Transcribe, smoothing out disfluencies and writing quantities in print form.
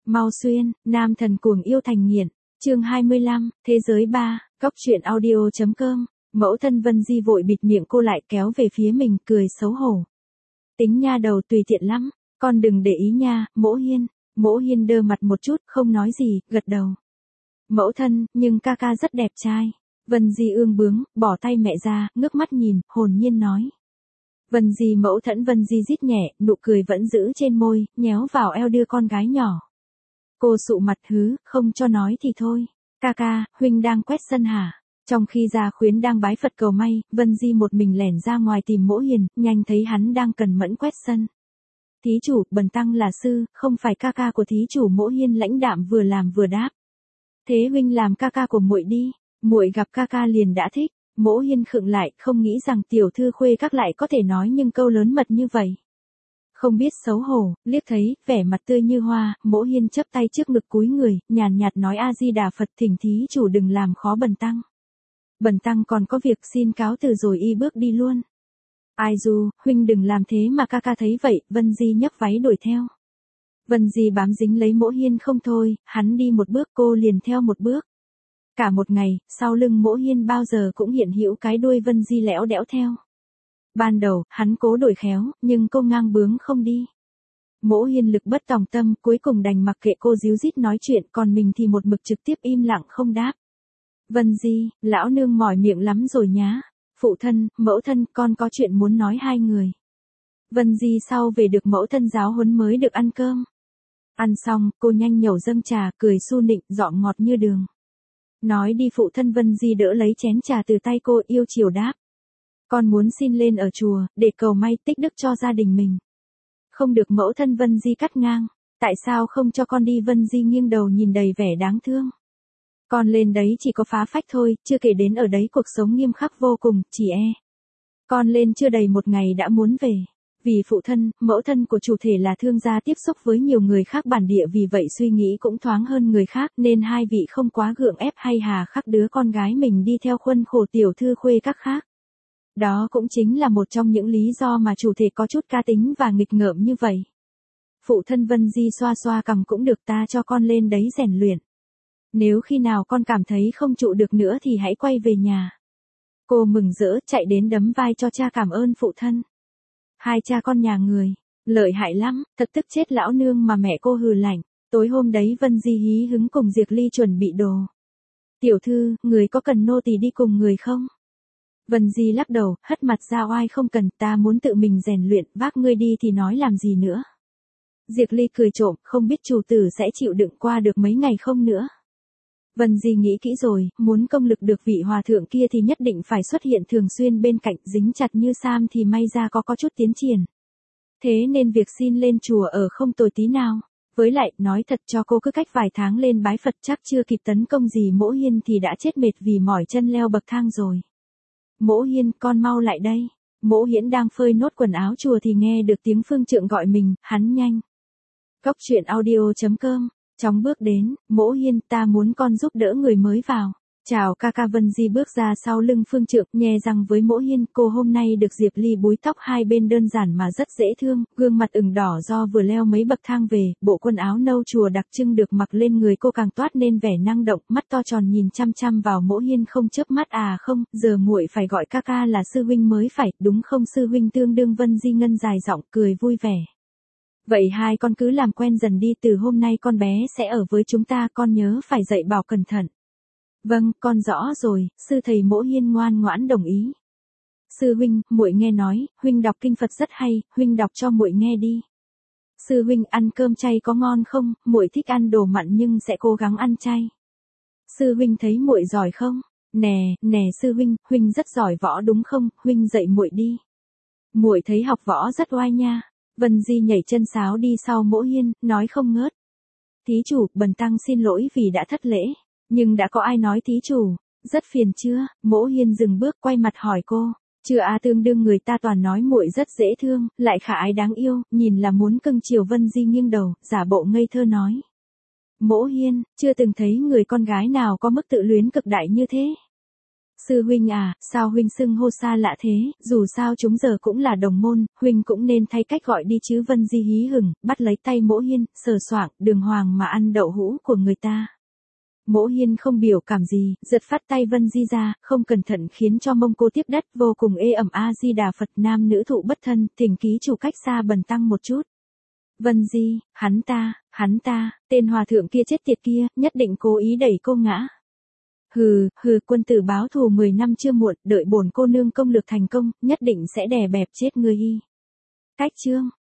Mau xuyên, nam thần cuồng yêu thành nghiện. Chương 25, thế giới 3, góc truyện audio.com. Mẫu thân Vân Di vội bịt miệng cô lại kéo về phía mình, cười xấu hổ. Tính nha đầu tùy tiện lắm, con đừng để ý nha, Mỗ Hiên. Mỗ Hiên đơ mặt một chút, không nói gì, gật đầu. Mẫu thân, nhưng ca ca rất đẹp trai. Vân Di ương bướng, bỏ tay mẹ ra, ngước mắt nhìn, hồn nhiên nói. Vân Di mẫu thẫn Vân Di rít nhẹ, nụ cười vẫn giữ trên môi, nhéo vào eo đưa con gái nhỏ. Cô sụ mặt hứ, không cho nói thì thôi. Ca ca, huynh đang quét sân hả? Trong khi Gia Khuyến đang bái Phật cầu may, Vân Di một mình lẻn ra ngoài tìm Mỗ Hiền, nhanh thấy hắn đang cần mẫn quét sân. Thí chủ, bần tăng là sư, không phải ca ca của thí chủ. Mỗ Hiên lãnh đạm vừa làm vừa đáp. Thế huynh làm ca ca của muội đi. Muội gặp ca ca liền đã thích. Mỗ Hiên khựng lại, không nghĩ rằng tiểu thư khuê các lại có thể nói nhưng câu lớn mật như vậy. Không biết xấu hổ, liếc thấy, vẻ mặt tươi như hoa, Mỗ Hiên chắp tay trước ngực cúi người, nhàn nhạt nói A Di Đà Phật, thỉnh thí chủ đừng làm khó bần tăng. Bần tăng còn có việc, xin cáo từ rồi y bước đi luôn. Ai du, huynh đừng làm thế mà ca ca thấy vậy. Vân Di nhấc váy đuổi theo. Vân Di bám dính lấy Mỗ Hiên không thôi, hắn đi một bước cô liền theo một bước. Cả một ngày, sau lưng Mỗ Hiên bao giờ cũng hiện hữu cái đuôi Vân Di lẽo đẽo theo. Ban đầu, hắn cố đổi khéo, nhưng cô ngang bướng không đi. Mỗ Hiên lực bất tòng tâm, cuối cùng đành mặc kệ cô díu dít nói chuyện, còn mình thì một mực trực tiếp im lặng không đáp. Vân Di, lão nương mỏi miệng lắm rồi nhá. Phụ thân, mẫu thân, con có chuyện muốn nói hai người. Vân Di sau về được mẫu thân giáo huấn mới được ăn cơm. Ăn xong, cô nhanh nhẩu dâng trà, cười su nịnh, giọng ngọt như đường. Nói đi phụ thân. Vân Di đỡ lấy chén trà từ tay cô, yêu chiều đáp. Con muốn xin lên ở chùa, để cầu may tích đức cho gia đình mình. Không được. Mẫu thân. Vân Di cắt ngang. Tại sao không cho con đi? Vân Di nghiêng đầu nhìn đầy vẻ đáng thương. Con lên đấy chỉ có phá phách thôi, chưa kể đến ở đấy cuộc sống nghiêm khắc vô cùng, chỉ e. Con lên chưa đầy một ngày đã muốn về. Vì phụ thân, mẫu thân của chủ thể là thương gia tiếp xúc với nhiều người khác bản địa, vì vậy suy nghĩ cũng thoáng hơn người khác, nên hai vị không quá gượng ép hay hà khắc đứa con gái mình đi theo khuôn khổ tiểu thư khuê các khác. Đó cũng chính là một trong những lý do mà chủ thể có chút cá tính và nghịch ngợm như vậy. Phụ thân. Vân Di xoa xoa cằm. Cũng được, ta cho con lên đấy rèn luyện. Nếu khi nào con cảm thấy không trụ được nữa thì hãy quay về nhà. Cô mừng rỡ chạy đến đấm vai cho cha. Cảm ơn phụ thân. Hai cha con nhà người, lợi hại lắm, thật tức chết lão nương mà. Mẹ cô hừ lạnh. Tối hôm đấy Vân Di hí hứng cùng Diệp Ly chuẩn bị đồ. Tiểu thư, người có cần nô tỳ đi cùng người không? Vân Di lắc đầu, hất mặt ra oai. Không cần, ta muốn tự mình rèn luyện, vác ngươi đi thì nói làm gì nữa. Diệp Ly cười trộm, không biết chủ tử sẽ chịu đựng qua được mấy ngày không nữa. Vân Di nghĩ kỹ rồi, muốn công lực được vị hòa thượng kia thì nhất định phải xuất hiện thường xuyên bên cạnh, dính chặt như Sam thì may ra có chút tiến triển. Thế nên việc xin lên chùa ở không tồi tí nào. Với lại, nói thật cho cô, cứ cách vài tháng lên bái Phật chắc chưa kịp tấn công gì Mỗ Hiên thì đã chết mệt vì mỏi chân leo bậc thang rồi. Mỗ Hiên, con mau lại đây. Mỗ Hiễn đang phơi nốt quần áo chùa thì nghe được tiếng Phương Trượng gọi mình, hắn nhanh. Góc truyện audio.com. Chóng bước đến. Mỗ Hiên, ta muốn con giúp đỡ người mới vào. Chào ca ca. Vân Di bước ra sau lưng Phương Trượng, nhe răng với Mỗ Hiên. Cô hôm nay được Diệp Ly búi tóc hai bên đơn giản mà rất dễ thương, gương mặt ửng đỏ do vừa leo mấy bậc thang về, bộ quần áo nâu chùa đặc trưng được mặc lên người cô càng toát nên vẻ năng động, mắt to tròn nhìn chăm chăm vào Mỗ Hiên không chớp mắt. À không, giờ muội phải gọi ca ca là sư huynh mới phải, đúng không sư huynh? Tương đương. Vân Di ngân dài giọng, cười vui vẻ. Vậy hai con cứ làm quen dần đi, từ hôm nay con bé sẽ ở với chúng ta, con nhớ phải dạy bảo cẩn thận. Vâng, con rõ rồi, sư thầy. Mỗ Hiên ngoan ngoãn đồng ý. Sư huynh, muội nghe nói, huynh đọc kinh Phật rất hay, huynh đọc cho muội nghe đi. Sư huynh, ăn cơm chay có ngon không? Muội thích ăn đồ mặn nhưng sẽ cố gắng ăn chay. Sư huynh thấy muội giỏi không? Nè sư huynh, huynh rất giỏi võ đúng không? Huynh dạy muội đi. Muội thấy học võ rất oai nha. Vân Di nhảy chân sáo đi sau Mỗ Hiên, nói không ngớt. Thí chủ, bần tăng xin lỗi vì đã thất lễ. Nhưng đã có ai nói thí chủ, rất phiền chưa? Mỗ Hiên dừng bước quay mặt hỏi cô. Chưa à, tương đương người ta toàn nói muội rất dễ thương, lại khả ái đáng yêu, nhìn là muốn cưng chiều. Vân Di nghiêng đầu, giả bộ ngây thơ nói. Mỗ Hiên, chưa từng thấy người con gái nào có mức tự luyến cực đại như thế. Sư huynh à, sao huynh xưng hô xa lạ thế, dù sao chúng giờ cũng là đồng môn, huynh cũng nên thay cách gọi đi chứ. Vân Di hí hửng, bắt lấy tay Mỗ Hiên, sờ soạng, đường hoàng mà ăn đậu hũ của người ta. Mỗ Hiên không biểu cảm gì, giật phát tay Vân Di ra, không cẩn thận khiến cho mông cô tiếp đất, vô cùng ê ẩm. A Di Đà Phật, nam nữ thụ bất thân, thỉnh ký chủ cách xa bần tăng một chút. Vân Di, hắn ta, tên hòa thượng kia chết tiệt kia, nhất định cố ý đẩy cô ngã. Hừ, quân tử báo thù 10 năm chưa muộn, đợi bổn cô nương công lược thành công, nhất định sẽ đè bẹp chết ngươi y. Cách chương